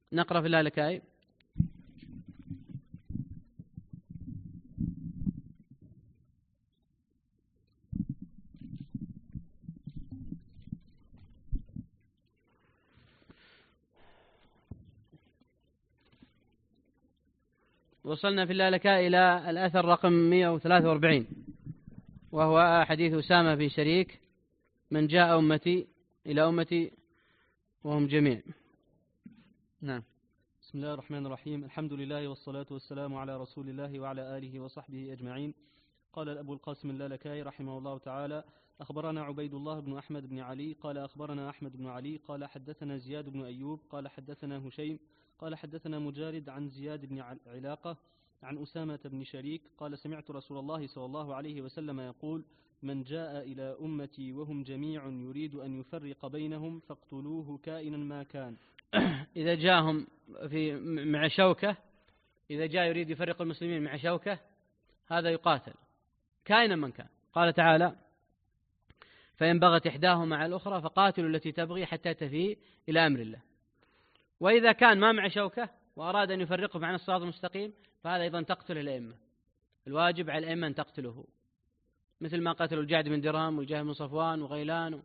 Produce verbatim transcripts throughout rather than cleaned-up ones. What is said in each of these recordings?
نقرأ في اللالكائي. وصلنا في اللالكائي إلى الأثر رقم مئة وثلاثة وأربعين، وهو حديث أسامة بن شريك: من جاء أمتي إلى أمتي وهم جميع. نعم. بسم الله الرحمن الرحيم. الحمد لله والصلاة والسلام على رسول الله وعلى آله وصحبه أجمعين. قال أبو القاسم اللالكائي رحمه الله تعالى: أخبرنا عبيد الله بن أحمد بن علي قال أخبرنا أحمد بن علي قال حدثنا زياد بن أيوب قال حدثنا هشيم قال حدثنا مجارد عن زياد بن علاقة عن أسامة بن شريك قال: سمعت رسول الله صلى الله عليه وسلم يقول: من جاء إلى أمتي وهم جميع يريد أن يفرق بينهم فاقتلوه كائنا ما كان. إذا جاءهم في مع شوكة، إذا جاء يريد يفرق المسلمين مع شوكة، هذا يقاتل كائنا من كان. قال تعالى: فإن بغت إحداهما على الأخرى فقاتلوا التي تبغي حتى تفيء إلى أمر الله. وإذا كان ما مع شوكة وأراد أن يفرقه عن الصراط المستقيم، فهذا أيضا تقتل الأئمة. الواجب على الأئمة أن تقتله، مثل ما قتلوا الجعد بن درهم والجهم بن صفوان وغيلان،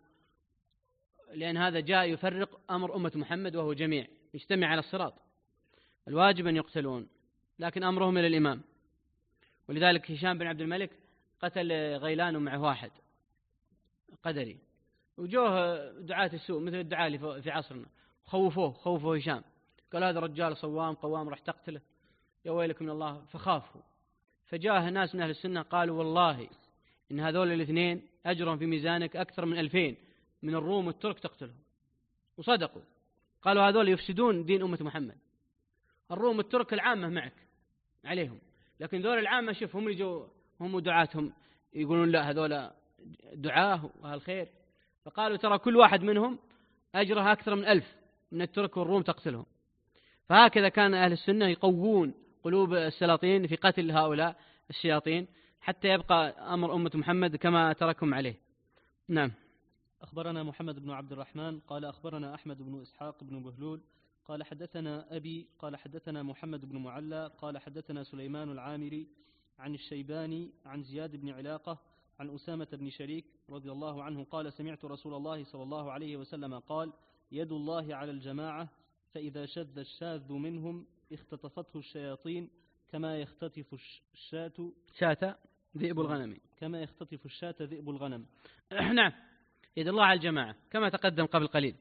لأن هذا جاء يفرق أمر أمة محمد وهو جميع يجتمع على الصراط. الواجب أن يقتلون، لكن أمرهم إلى الإمام. ولذلك هشام بن عبد الملك قتل غيلان معه واحد قدري، وجوه دعاة السوء مثل الدعاة اللي في عصرنا خوفوه خوفوه هشام، قال هذا رجال صوام قوام راح تقتله، يا ويلكم من الله. فخافوا، فجاء ناس من أهل السنة قالوا: والله إن هذول الاثنين أجرهم في ميزانك أكثر من ألفين من الروم والترك تقتلهم. وصدقوا، قالوا هذول يفسدون دين أمة محمد. الروم والترك العامة معك عليهم، لكن ذول العامة شوف هم اللي جو هم دعاتهم يقولون لا هذول دعاه وأهل خير. فقالوا ترى كل واحد منهم أجرها أكثر من ألف من الترك والروم تقتلهم. فهكذا كان أهل السنة يقوون قلوب السلاطين في قتل هؤلاء الشياطين حتى يبقى أمر أمة محمد كما تركهم عليه. نعم. أخبرنا محمد بن عبد الرحمن قال أخبرنا أحمد بن إسحاق بن بهلول قال حدثنا أبي قال حدثنا محمد بن معلى قال حدثنا سليمان العامري عن الشيباني عن زياد بن علاقة عن أسامة بن شريك رضي الله عنه قال: سمعت رسول الله صلى الله عليه وسلم قال: يد الله على الجماعة، فإذا شذ الشاذ منهم اختطفته الشياطين كما يختطف الشاة شاة ذئب الغنم كما يختطف الشاة ذئب الغنم. نعم. يد الله على الجماعة كما تقدم قبل قليل.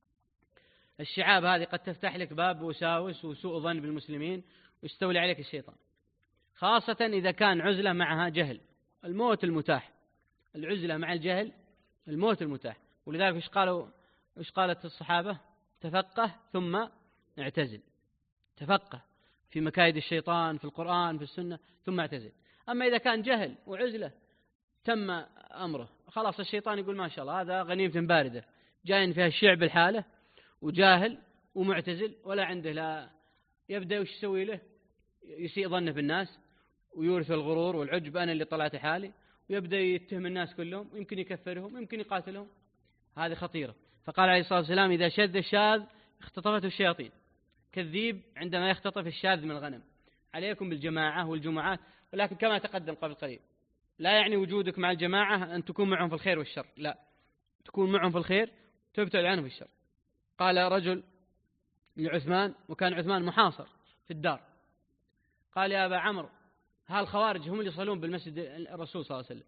الشعاب هذه قد تفتح لك باب وساوس وسوء ظن بالمسلمين ويستولي عليك الشيطان، خاصة إذا كان عزلة معها جهل. الموت المتاح، العزلة مع الجهل الموت المتاح. ولذلك إيش قالوا إيش قالت الصحابة؟ تفقه ثم اعتزل. تفقه في مكايد الشيطان في القرآن في السنة ثم اعتزل. أما إذا كان جهل وعزلة تم أمره، خلاص الشيطان يقول ما شاء الله هذا غنيمة باردة جاين فيها الشعب الحالة وجاهل ومعتزل ولا عنده، لا يبدأ وش يسوي له؟ يسيء ظنه بالناس ويورث الغرور والعجب، أنا اللي طلعت حالي، ويبدأ يتهم الناس كلهم ويمكن يكفرهم ويمكن يقاتلهم. هذه خطيرة. فقال عليه الصلاة والسلام: إذا شذ الشاذ اختطفته الشياطين، كالذيب عندما يختطف الشاذ من الغنم. عليكم بالجماعة والجمعات، ولكن كما تقدم قبل قليل لا يعني وجودك مع الجماعة أن تكون معهم في الخير والشر، لا، تكون معهم في الخير تبتعد عنهم في الشر. قال رجل لعثمان، وكان عثمان محاصر في الدار، قال: يا أبا عمرو، ها الخوارج هم اللي يصلون بالمسجد الرسول صلى الله عليه وسلم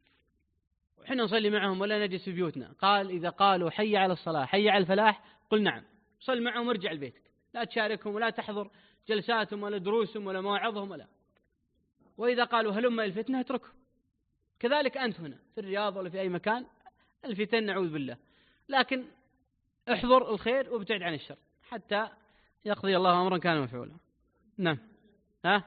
وحنا نصلي معهم ولا نجلس في بيوتنا. قال: إذا قالوا حي على الصلاة حي على الفلاح قل نعم، صل معهم وارجع لبيتك، لا تشاركهم ولا تحضر جلساتهم ولا دروسهم ولا مواعظهم ولا. وإذا قالوا هلم الفتنة اتركهم. كذلك أنت هنا في الرياض ولا في أي مكان، الفتن نعوذ بالله، لكن احضر الخير وابتعد عن الشر حتى يقضي الله أمرا كان مفعولا. نعم. ها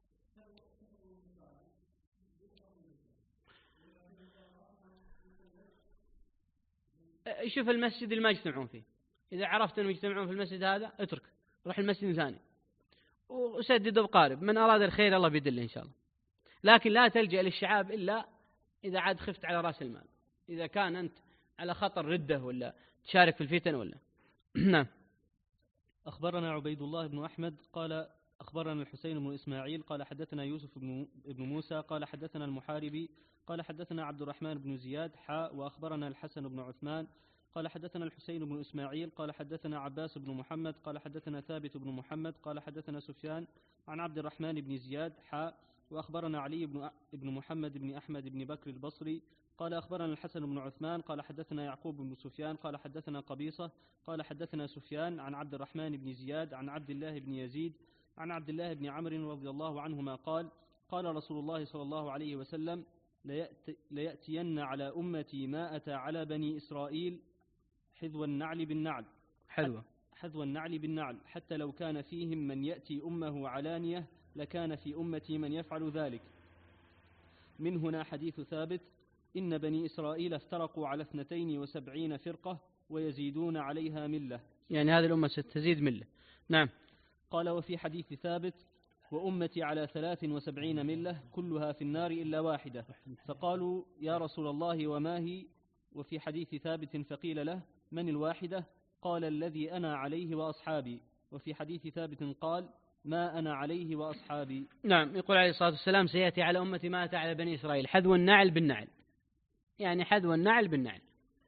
يشوف المسجد اللي ما يجتمعون فيه، إذا عرفت أنهم يجتمعون في المسجد هذا اترك، روح المسجد ثاني وسدد بقارب. من أراد الخير الله بيدله إن شاء الله، لكن لا تلجأ للشعاب إلا إذا عاد خفت على رأس المال، إذا كان أنت على خطر ردة ولا تشارك في الفتن ولا. نعم. أخبرنا عبيد الله بن أحمد قال أخبرنا الحسين بن إسماعيل قال حدثنا يوسف بن موسى قال حدثنا المحاربي قال حدثنا عبد الرحمن بن زياد حاء وأخبرنا الحسن بن عثمان قال حدثنا الحسين بن إسماعيل قال حدثنا عباس بن محمد قال حدثنا ثابت بن محمد قال حدثنا سفيان عن عبد الرحمن بن زياد حاء وأخبرنا علي بن محمد بن أحمد بن بكر البصري قال أخبرنا الحسن بن عثمان قال حدثنا يعقوب بن سفيان قال حدثنا قبيصة قال حدثنا سفيان عن عبد الرحمن بن زياد عن عبد الله بن يزيد عن عبد الله بن عمرو رضي الله عنهما قال قال رسول الله صلى الله عليه وسلم ليأتي ليأتين على أمتي ما أتى على بني إسرائيل حذو النعل بالنعل حذو حذو النعل بالنعل حتى لو كان فيهم من يأتي أمه علانية لكان في أمتي من يفعل ذلك. من هنا حديث ثابت إن بني إسرائيل افترقوا على اثنتين وسبعين فرقة ويزيدون عليها ملة، يعني هذه الأمة ستزيد ملة. نعم. قال وفي حديث ثابت وأمتي على ثلاث وسبعين ملة كلها في النار إلا واحدة، فقالوا يا رسول الله وما هي؟ وفي حديث ثابت فقيل له من الواحدة؟ قال الذي أنا عليه وأصحابي. وفي حديث ثابت قال ما أنا عليه وأصحابي. نعم. يقول عليه الصلاة والسلام سيأتي على أمتي ما أتى على بني إسرائيل حذو النعل بالنعل، يعني حذو النعل بالنعل.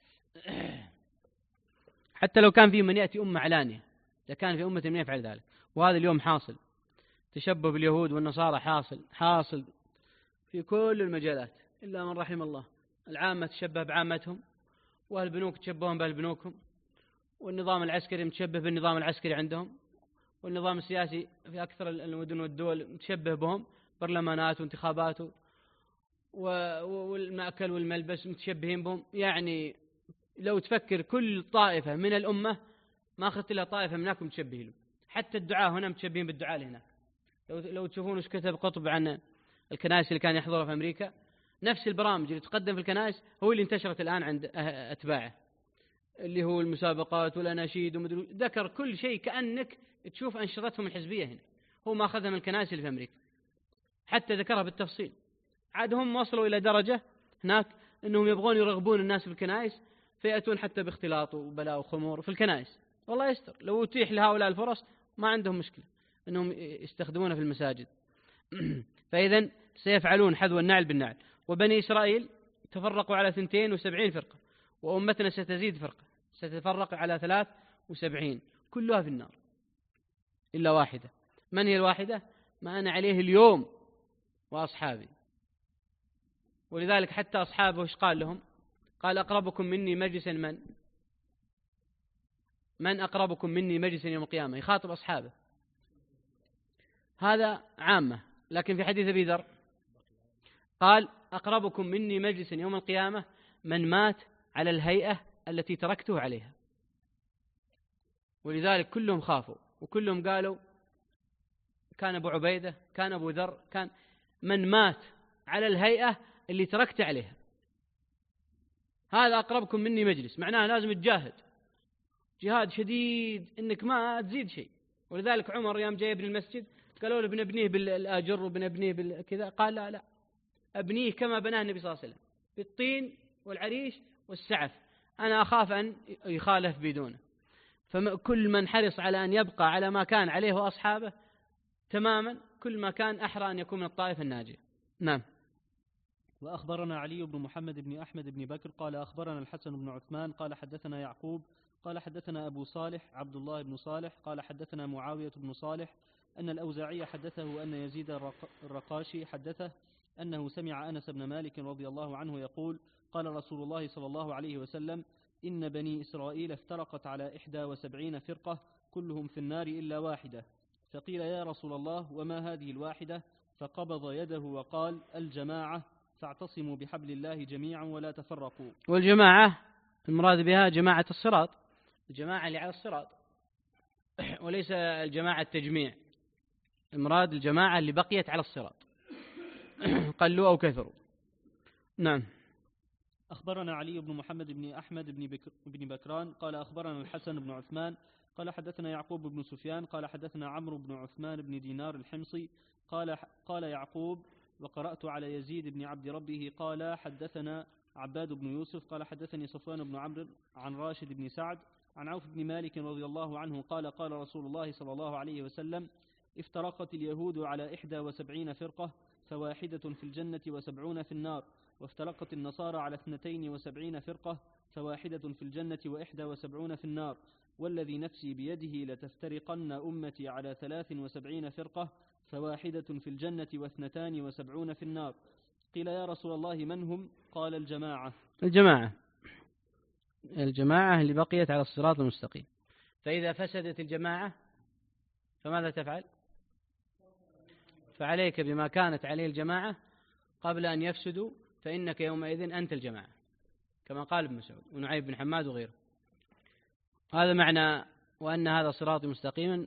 حتى لو كان في من يأتي أمة علانية لكان في أمة من يفعل ذلك. وهذا اليوم حاصل، تشبه باليهود والنصارى حاصل حاصل في كل المجالات إلا من رحم الله. العامة تشبه بعامتهم، والبنوك تشبهون ببنوكهم، والنظام العسكري متشبه بالنظام العسكري عندهم، والنظام السياسي في أكثر المدن والدول متشبه بهم، برلمانات وانتخابات والمأكل والملبس متشبهين بهم. يعني لو تفكر كل طائفة من الأمة ما أخذت إلا طائفة منكم متشبهين. حتى الدعاء هنا متشبهين بالدعاء هنا. لو لو تشوفون وش كتب قطب عن الكنائس اللي كان يحضرها في أمريكا، نفس البرامج اللي تقدم في الكنائس هو اللي انتشرت الآن عند أتباعه، اللي هو المسابقات والأناشيد ومدري. ذكر كل شيء كأنك تشوف أنشطتهم الحزبية هنا، هو ما أخذها من الكنائس اللي في أمريكا، حتى ذكرها بالتفصيل. عاد هم وصلوا إلى درجة هناك أنهم يبغون يرغبون الناس في الكنائس، فيأتون حتى باختلاط وبلاء وخمور في الكنائس. والله يستر، لو أتيح لهؤلاء الفرص ما عندهم مشكلة أنهم يستخدمونها في المساجد. فإذا سيفعلون حذو النعل بالنعل. وبني إسرائيل تفرقوا على اثنتين وسبعين فرقة، وأمتنا ستزيد فرقة، ستتفرق على ثلاث وسبعين كلها في النار إلا واحدة. من هي الواحدة؟ ما أنا عليه اليوم وأصحابي. ولذلك حتى أصحابه إيش قال لهم؟ قال أقربكم مني مجلسا من؟ من أقربكم مني مجلسا يوم القيامة؟ يخاطب أصحابه. هذا عامة. لكن في حديث أبي ذر قال أقربكم مني مجلسا يوم القيامة من مات على الهيئة التي تركته عليها. ولذلك كلهم خافوا وكلهم قالوا كان أبو عبيدة، كان أبو ذر، كان من مات على الهيئة اللي تركت عليها. هذا أقربكم مني مجلس، معناه لازم تجاهد جهاد شديد إنك ما تزيد شيء. ولذلك عمر يوم جاي يبني المسجد قالوا له بنبنيه بالآجر وبنبنيه بالكذا، قال لا لا أبنيه كما بناه النبي صلى الله عليه وسلم، بالطين والعريش والسعف، أنا أخاف أن يخالف بدونه. فكل من حرص على أن يبقى على ما كان عليه وأصحابه تماما كل ما كان أحرى أن يكون من الطائفة الناجية. نعم. وأخبرنا علي بن محمد بن أحمد بن بكر قال أخبرنا الحسن بن عثمان قال حدثنا يعقوب قال حدثنا أبو صالح عبد الله بن صالح قال حدثنا معاوية بن صالح أن الأوزاعي حدثه أن يزيد الرقاشي حدثه أنه سمع أنس بن مالك رضي الله عنه يقول قال رسول الله صلى الله عليه وسلم إن بني إسرائيل افترقت على إحدى وسبعين فرقة كلهم في النار إلا واحدة، فقيل يا رسول الله وما هذه الواحدة؟ فقبض يده وقال الجماعة، فاعتصموا بحبل الله جميعا ولا تفرقوا. والجماعة المراد بها جماعة الصراط، الجماعة اللي على الصراط، وليس الجماعة التجميع. المراد الجماعة اللي بقيت على الصراط قلوا أو كثروا. نعم. أخبرنا علي بن محمد بن أحمد بن, بكر بن بكران قال أخبرنا الحسن بن عثمان قال حدثنا يعقوب بن سفيان قال حدثنا عمرو بن عثمان بن دينار الحمصي قال قال يعقوب وقرأت على يزيد بن عبد ربه قال حدثنا عباد بن يوسف قال حدثني صفوان بن عمرو عن راشد بن سعد عن عوف بن مالك رضي الله عنه قال قال رسول الله صلى الله عليه وسلم افترقت اليهود على إحدى وسبعين فرقة فواحدة في الجنة وسبعون في النار، وافترقت النصارى على اثنتين وسبعين فرقة فواحدة في الجنة وإحدى وسبعون في النار، والذي نفسي بيده لتفترقن أمتي على ثلاث وسبعين فرقة فواحدة في الجنة واثنتان وسبعون في النار. قيل يا رسول الله من هم؟ قال الجماعة الجماعة الجماعة اللي بقيت على الصراط المستقيم. فإذا فسدت الجماعة فماذا تفعل؟ فعليك بما كانت عليه الجماعة قبل أن يفسدوا، فإنك يومئذ أنت الجماعة، كما قال ابن مسعود ونعيب بن حماد وغيره. هذا معنى وأن هذا صراطي مستقيما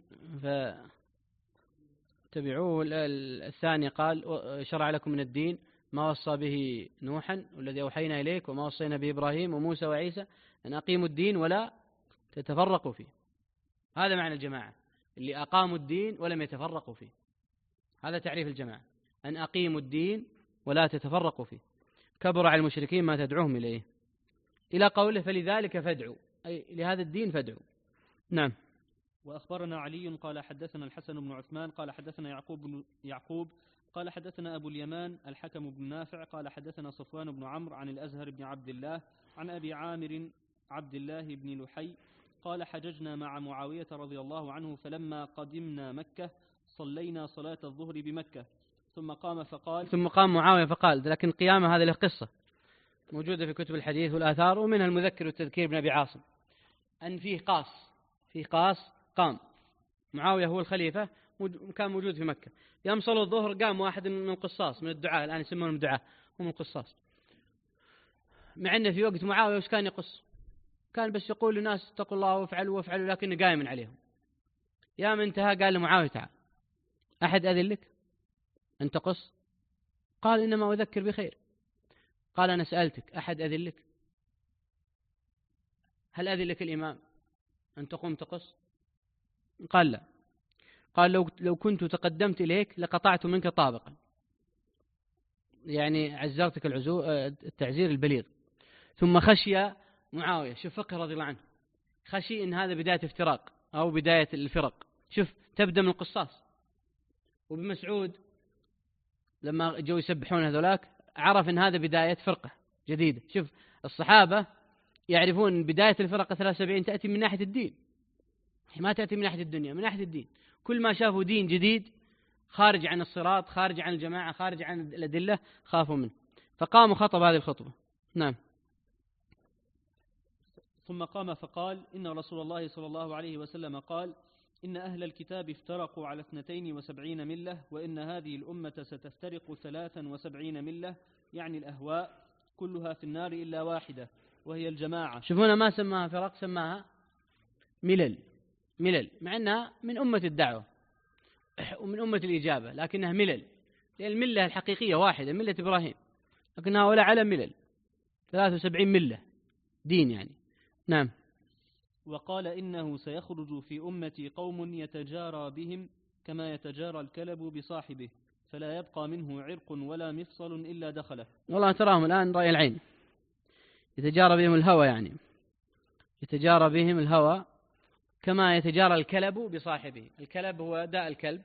فتبعوه. الثاني قال شرع لكم من الدين ما وصى به نوحا والذي أوحينا إليك وما وصينا به إبراهيم وموسى وعيسى أن أقيموا الدين ولا تتفرقوا فيه. هذا معنى الجماعة، اللي أقاموا الدين ولم يتفرقوا فيه. هذا تعريف الجماعة، أن أقيموا الدين ولا تتفرقوا فيه. كبر على المشركين ما تدعوهم إليه، إلى قوله فلذلك فادعوا، أي لهذا الدين فادعوا. نعم. وأخبرنا علي قال حدثنا الحسن بن عثمان قال حدثنا يعقوب بن يعقوب قال حدثنا أبو اليمان الحكم بن نافع قال حدثنا صفوان بن عمرو عن الأزهر بن عبد الله عن أبي عامر عبد الله بن لحي قال حججنا مع معاوية رضي الله عنه فلما قدمنا مكة صلينا صلاة الظهر بمكة ثم قام فقال ثم قام معاوية فقال، لكن قيامة هذه له قصة موجودة في كتب الحديث والآثار، ومنها المذكر والتذكير بن أبي عاصم، أن فيه قاص فيه قاص قام معاوية هو الخليفة، كان موجود في مكة، يوم صلوا الظهر قام واحد من القصاص من الدعاء، الآن يسمونهم دعاء، هم القصاص، مع أنه في وقت معاوية وش كان يقص؟ كان بس يقول للناس اتقوا الله وافعلوا وافعلوا، لكنه قائم عليهم. يا من انتهى قال لمعاوية تعال أحد أذن لك أن تقص؟ قال إنما أذكر بخير. قال أنا سألتك أحد أذن لك؟ هل أذن لك الإمام أن تقوم تقص؟ قال لا. قال لو لو كنت تقدمت إليك لقطعت منك طابقا، يعني عزرتك العزو التعزير البليغ. ثم خشي معاوية، شوف فقه رضي الله عنه، خشي إن هذا بداية افتراق أو بداية الفرق. شوف تبدأ من القصاص. وابن مسعود لما جو يسبحون هذولاك عرف إن هذا بداية فرقة جديدة. شوف الصحابة يعرفون أن بداية الفرقة ثلاثة وسبعين تأتي من ناحية الدين، ما تأتي من ناحية الدنيا، من ناحية الدين. كل ما شافوا دين جديد خارج عن الصراط، خارج عن الجماعة، خارج عن الأدلة، خافوا منه، فقاموا خطب هذه الخطبة. نعم. ثم قام فقال إن رسول الله صلى الله عليه وسلم قال إن أهل الكتاب افترقوا على اثنتين وسبعين ملة، وإن هذه الأمة ستفترق ثلاثا وسبعين ملة، يعني الأهواء كلها في النار إلا واحدة وهي الجماعة. شوفونا ما سماها فرق، سماها ملل ملل، مع أنها من أمة الدعوة ومن أمة الإجابة، لكنها ملل، لأن الملة الحقيقية واحدة، ملة إبراهيم، لكنها ولا على ملل، ثلاثة وسبعين ملة دين يعني. نعم. وقال إنه سيخرج في أمتي قوم يتجارى بهم كما يتجارى الكلب بصاحبه، فلا يبقى منه عرق ولا مفصل إلا دخله. والله تراهم الآن رأي العين، يتجارى بهم الهوى، يعني يتجارى بهم الهوى كما يتجارى الكلب بصاحبه. الكلب هو داء الكلب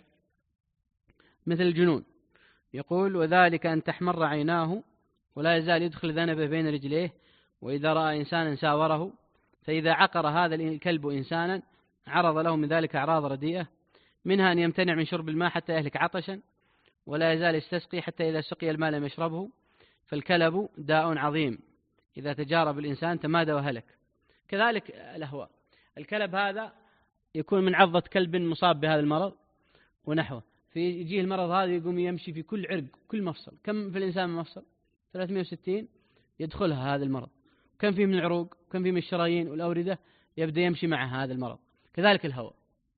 مثل الجنون. يقول وذلك أن تحمر عيناه ولا يزال يدخل ذنبه بين رجليه، وإذا رأى إنسانا ساوره، فإذا عقر هذا الكلب إنسانا عرض له من ذلك أعراض رديئة، منها أن يمتنع من شرب الماء حتى يهلك عطشا، ولا يزال يستسقي حتى إذا سقي الماء لم يشربه. فالكلب داء عظيم إذا تجارى بالإنسان تمادى وهلك. كذلك الأهواء، الكلب هذا يكون من عضة كلب مصاب بهذا المرض ونحوه، في يجيه المرض هذا يقوم يمشي في كل عرق كل مفصل. كم في الإنسان من مفصل؟ ثلاثمائة وستين يدخلها هذا المرض. كم فيه من العروق، كم فيه من الشرايين والأوردة، يبدأ يمشي مع هذا المرض. كذلك الهوى،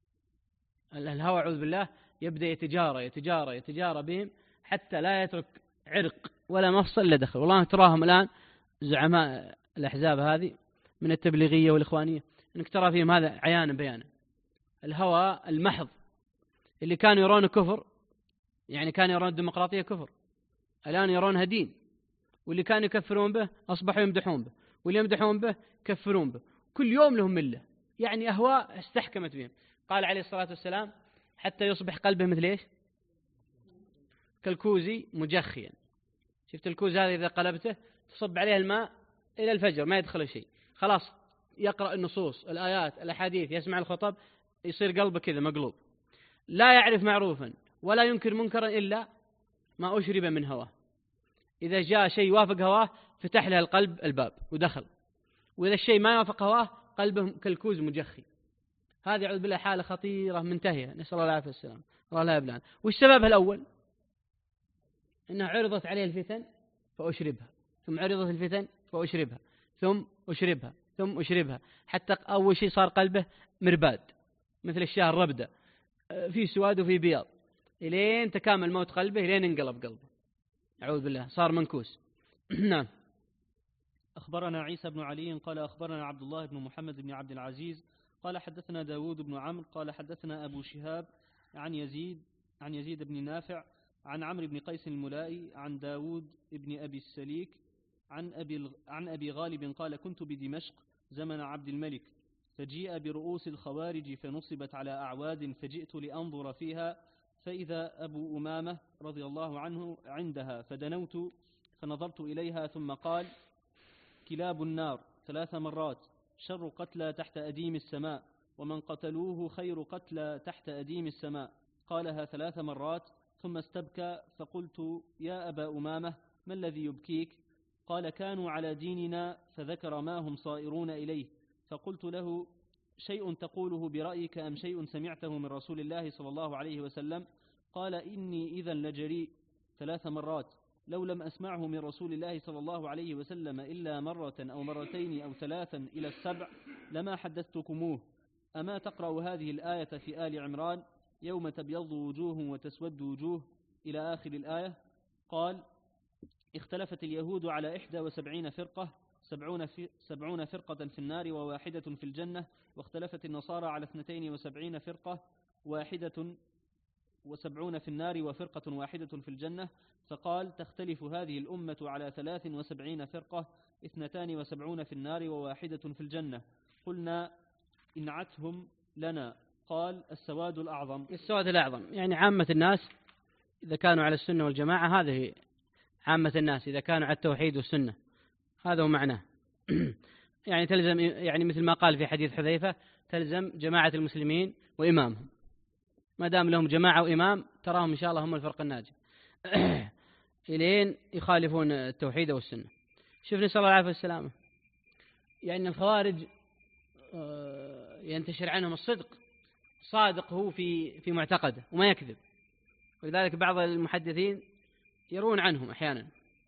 الهوى أعوذ بالله يبدأ يتجارى يتجارى يتجارى بهم حتى لا يترك عرق ولا مفصل إلا دخل. والله تراهم الآن زعماء الأحزاب هذه من التبليغية والإخوانية، أنك ترى فيهم هذا عيانا بيانا. الهوى المحض اللي كانوا يرون كفر، يعني كانوا يرون الديمقراطية كفر، الآن يرونها دين. واللي كانوا يكفرون به أصبحوا يمدحون به، واللي يمدحون به يكفرون به. كل يوم لهم ملة، يعني أهواء استحكمت بهم. قال عليه الصلاة والسلام حتى يصبح قلبه مثل إيش؟ كالكوزي مجخيا. شفت الكوز هذا إذا قلبته تصب عليه الماء إلى الفجر ما يدخل شيء، خلاص يقرأ النصوص الآيات الأحاديث يسمع الخطب يصير قلبه كذا مقلوب، لا يعرف معروفا ولا ينكر منكرا إلا ما أشرب من هواه. إذا جاء شيء يوافق هواه فتح له القلب الباب ودخل، وإذا الشيء ما يوافق هواه قلبه كالكوز مجخي. هذه أعوذ بالله حالة خطيرة منتهية، نسأل الله العافية والسلام. الله لا يبلعنا. وش سببها الأول؟ إنها عرضت عليه الفتن فأشربها، ثم عرضت الفتن فأشربها، ثم أشربها، ثم أشربها، حتى أول شيء صار قلبه مرباد مثل الشاه الربدة، في سواد وفي بياض، إلين تكامل موت قلبه، إلين انقلب قلبه، أعوذ بالله، صار منكوس. نعم. أخبرنا عيسى بن علي قال أخبرنا عبد الله بن محمد بن عبد العزيز قال حدثنا داود بن عمرو قال حدثنا أبو شهاب عن يزيد عن يزيد بن نافع عن عمرو بن قيس الملائي عن داود بن أبي السليك عن أبي, عن أبي غالب قال كنت بدمشق زمن عبد الملك، فجيء برؤوس الخوارج فنصبت على أعواد، فجئت لأنظر فيها فإذا أبو أمامة رضي الله عنه عندها، فدنوت فنظرت إليها ثم قال كلاب النار ثلاث مرات، شر قتلى تحت أديم السماء، ومن قتلوه خير قتلى تحت أديم السماء. قالها ثلاث مرات ثم استبكى، فقلت يا أبا أمامة ما الذي يبكيك؟ قال كانوا على ديننا، فذكر ما هم صائرون إليه. فقلت له شيء تقوله برأيك أم شيء سمعته من رسول الله صلى الله عليه وسلم؟ قال إني إذا لجريء. ثلاث مرات، لو لم أسمعه من رسول الله صلى الله عليه وسلم إلا مرة أو مرتين أو ثلاثا إلى السبع لما حدثتكموه. أما تقرأ هذه الآية في آل عمران يوم تبيض وجوه وتسود وجوه إلى آخر الآية؟ قال اختلفت اليهود على إحدى وسبعين فرقة، سبعون, في سبعون فرقة في النار وواحدة في الجنة، واختلفت النصارى على اثنتين وسبعين فرقة، واحدة وسبعون في النار وفرقة واحدة في الجنة. فقال تختلف هذه الأمة على ثلاث وسبعين فرقة، اثنتان وسبعون في النار وواحدة في الجنة. قلنا إنعتهم لنا. قال السواد الأعظم. السواد الأعظم يعني عامة الناس إذا كانوا على السنة والجماعة، هذه عامة الناس إذا كانوا على التوحيد والسنة، هذا هو معناه. يعني تلزم، يعني مثل ما قال في حديث حذيفة تلزم جماعة المسلمين وإمامهم، ما دام لهم جماعة وإمام تراهم إن شاء الله هم الفرق الناجي. إلين يخالفون التوحيد والسنة. شوف نسأل الله العافية والسلامة. يعني الخوارج ينتشر عنهم الصدق، صادق هو في في معتقده وما يكذب، ولذلك بعض المحدثين يرون عنهم أحيانا،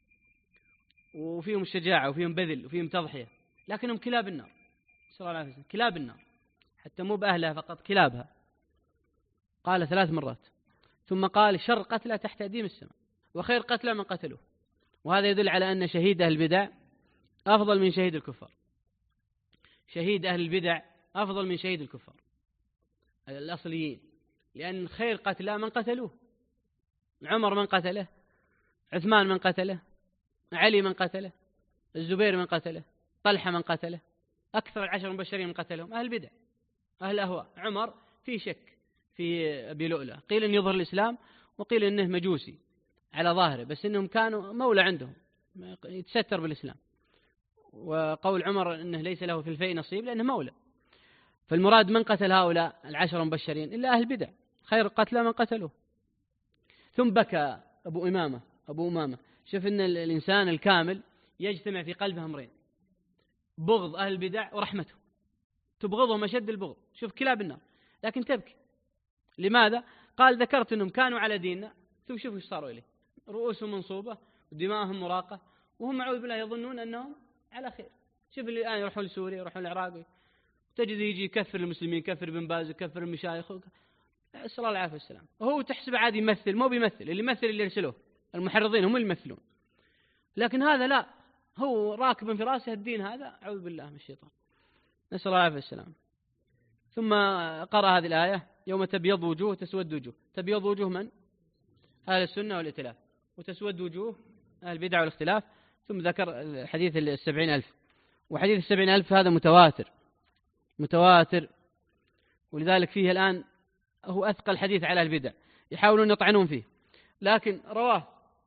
وفيهم الشجاعة وفيهم بذل وفيهم تضحية، لكنهم كلاب النار. نسأل الله العافية، كلاب النار، حتى مو بأهلها فقط، كلابها. قال ثلاث مرات، ثم قال شر قتلى تحت أديم السماء، وخير قتلى من قتلوه. وهذا يدل على أن شهيد أهل البدع أفضل من شهيد الكفار. شهيد أهل البدع أفضل من شهيد الكفار الأصليين، لأن خير قتلى من قتلوه. عمر من قتله، عثمان من قتله، علي من قتله، الزبير من قتله، طلحة من قتله، أكثر العشر المبشرين من قتلهم أهل بدع أهل أهواء. عمر في شك في أبي لؤلؤ، قيل أن يظهر الإسلام وقيل أنه مجوسي على ظاهره، بس أنهم كانوا مولى عندهم يتستر بالإسلام. وقول عمر أنه ليس له في الفيء نصيب لأنه مولى. فالمراد من قتل هؤلاء العشر المبشرين إلا أهل بدع، خير قتلى من قتلوه. ثم بكى أبو أمامة أبو أمامة شوف أن الإنسان الكامل يجتمع في قلبه أمرين: بغض أهل البدع ورحمته، تبغضهم أشد البغض. شوف كلاب النار لكن تبكي. لماذا؟ قال ذكرت أنهم كانوا على ديننا، ثم شوفوا ايش صاروا إليه، رؤوسهم منصوبة ودماءهم مراقة، وهم أعوذ بالله يظنون أنهم على خير. شوف اللي الآن يروحون لسوريا يروحون العراق، تجد يجي يكفر المسلمين، يكفر ابن باز، يكفر المشايخ، نسأل الله العافية والسلام، وهو تحسب عادي يمثل، مو بيمثل، اللي يمثل اللي يرسلوه المحرضين هم اللي يمثلون. لكن هذا لا، هو راكب في راسه الدين هذا، أعوذ بالله من الشيطان، نسأل الله العافية والسلام. ثم قرأ هذه الآية يوم تبيض وجوه تسود وجوه. تبيض وجوه من؟ أهل السنة والائتلاف، وتسود وجوه أهل البدع والاختلاف. ثم ذكر حديث السبعين ألف، وحديث السبعين ألف هذا متواتر متواتر، ولذلك فيه الآن هو أثقل حديث على البدع، يحاولون يطعنون فيه، لكن رواه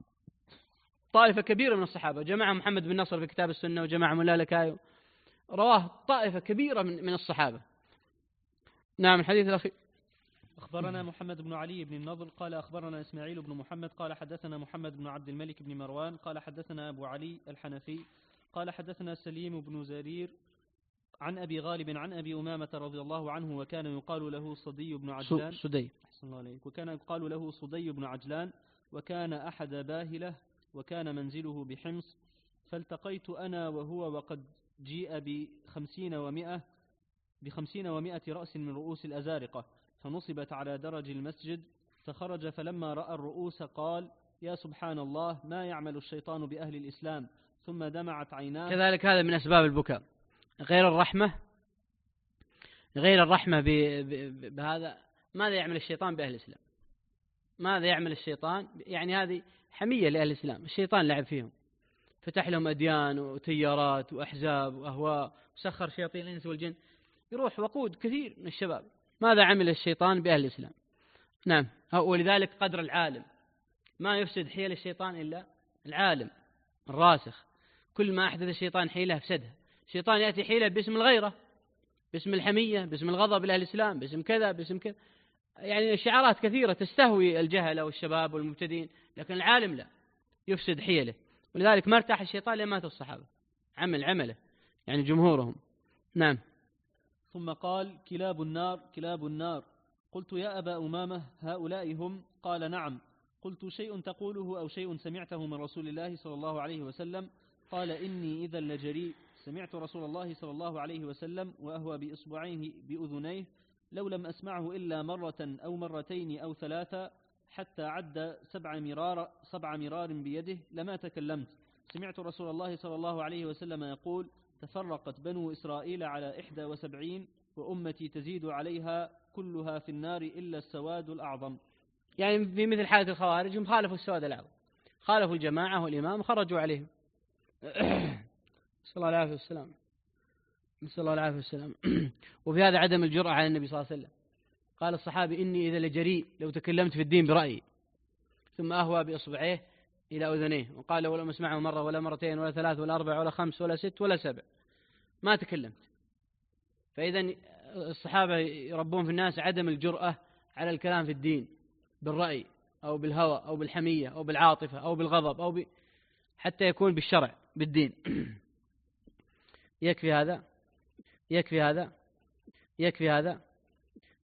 طائفة كبيرة من الصحابة، جماعة محمد بن نصر في كتاب السنة، وجماعة ملالكاي، رواه طائفة كبيرة من من الصحابة. نعم. الحديث الأخير. أخبرنا محمد بن علي بن النضر قال أخبرنا إسماعيل بن محمد قال حدثنا محمد بن عبد الملك بن مروان قال حدثنا أبو علي الحنفي قال حدثنا سليم بن زرير عن أبي غالب عن أبي أمامة رضي الله عنه وكان يقال له صدي بن عجلان صدي أحسن الله عليك وكان يقال له صدي بن عجلان وكان أحد باهلة وكان منزله بحمص، فالتقيت أنا وهو وقد جيء بخمسين ومائة بخمسين ومائة رأس من رؤوس الأزارقة فنصبت على درج المسجد، فخرج فلما رأى الرؤوس قال يا سبحان الله ما يعمل الشيطان بأهل الإسلام، ثم دمعت عيناه. كذلك هذا من أسباب البكاء، غير الرحمة غير الرحمة بهذا. ماذا يعمل الشيطان بأهل الإسلام؟ ماذا يعمل الشيطان؟ يعني هذه حمية لأهل الإسلام، الشيطان لعب فيهم، فتح لهم أديان وتيارات وأحزاب وأهواء، وسخر شياطين الإنس والجن، يروح وقود كثير من الشباب. ماذا عمل الشيطان بأهل الإسلام؟ نعم. ولذلك قدر العالم، ما يفسد حيل الشيطان إلا العالم الراسخ، كل ما أحدث الشيطان حيلة أفسدها. الشيطان يأتي حيلة باسم الغيرة، باسم الحمية، باسم الغضب لأهل الإسلام، باسم كذا باسم كذا، يعني شعارات كثيرة تستهوي الجهل والشباب والمبتدين، لكن العالم لا، يفسد حيله. ولذلك ما ارتاح الشيطان لما مات الصحابة، عمل عمله يعني جمهورهم. نعم. ثم قال كلاب النار كلاب النار. قلت يا أبا أمامة هؤلاء هم؟ قال نعم. قلت شيء تقوله أو شيء سمعته من رسول الله صلى الله عليه وسلم؟ قال إني إذا لجريء، سمعت رسول الله صلى الله عليه وسلم وأهوى بإصبعيه بأذنيه، لو لم أسمعه إلا مرة أو مرتين أو ثلاثة حتى عد سبع مرار, سبع مرار بيده لما تكلمت. سمعت رسول الله صلى الله عليه وسلم يقول تفرقت بنو إسرائيل على إحدى وسبعين وأمتي تزيد عليها كلها في النار إلا السواد الأعظم. يعني في مثل حالة الخوارج هم خالفوا السواد الأعظم، خالفوا الجماعة والإمام وخرجوا عليهم. صلى الله عليه والسلام صلى الله عليه والسلام. وفي هذا عدم الجرأة على النبي صلى الله عليه وسلم. قال الصحابي إني إذا لجريء لو تكلمت في الدين برأيي، ثم أهوى بإصبعيه إلى أذنيه وقال ولم أسمعه مرة ولا مرتين ولا ثلاث ولا أربع ولا خمس ولا ست ولا سبع، ما تكلمت. فإذا الصحابة يربون في الناس عدم الجرأة على الكلام في الدين بالرأي أو بالهوى أو بالحمية أو بالعاطفة أو بالغضب أو ب... حتى يكون بالشرع بالدين. يكفي هذا يكفي هذا يكفي هذا